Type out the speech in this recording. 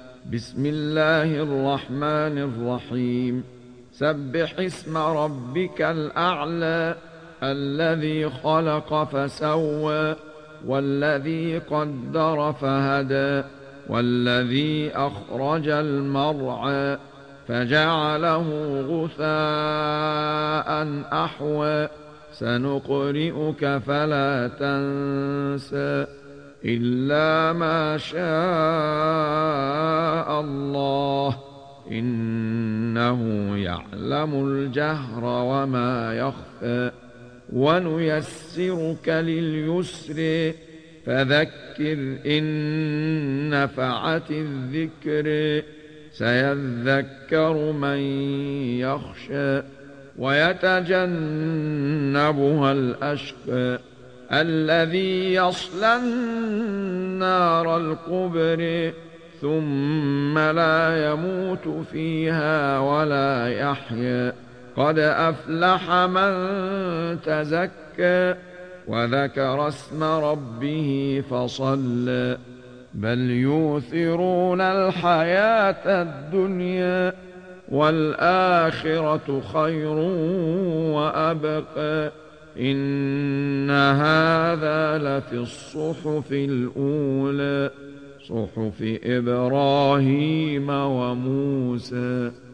بسم الله الرحمن الرحيم. سبح اسم ربك الأعلى الذي خلق فسوى والذي قدر فهدى والذي أخرج المرعى فجعله غثاء أحوى سنقرئك فلا تنسى إلا ما شاء الله إنه يعلم الجهر وما يخفى ونيسرك لليسر فذكر إن نفعت الذكر سيذكر من يخشى ويتجنبها الأشقى الذي يصلى النار الكبرى ثم لا يموت فيها ولا يحيا قد أفلح من تزكى وذكر اسم ربه فصلى بل يؤثرون الحياة الدنيا والآخرة خير وأبقى إن هذا لفي الصحف الأولى صحف إبراهيم وموسى.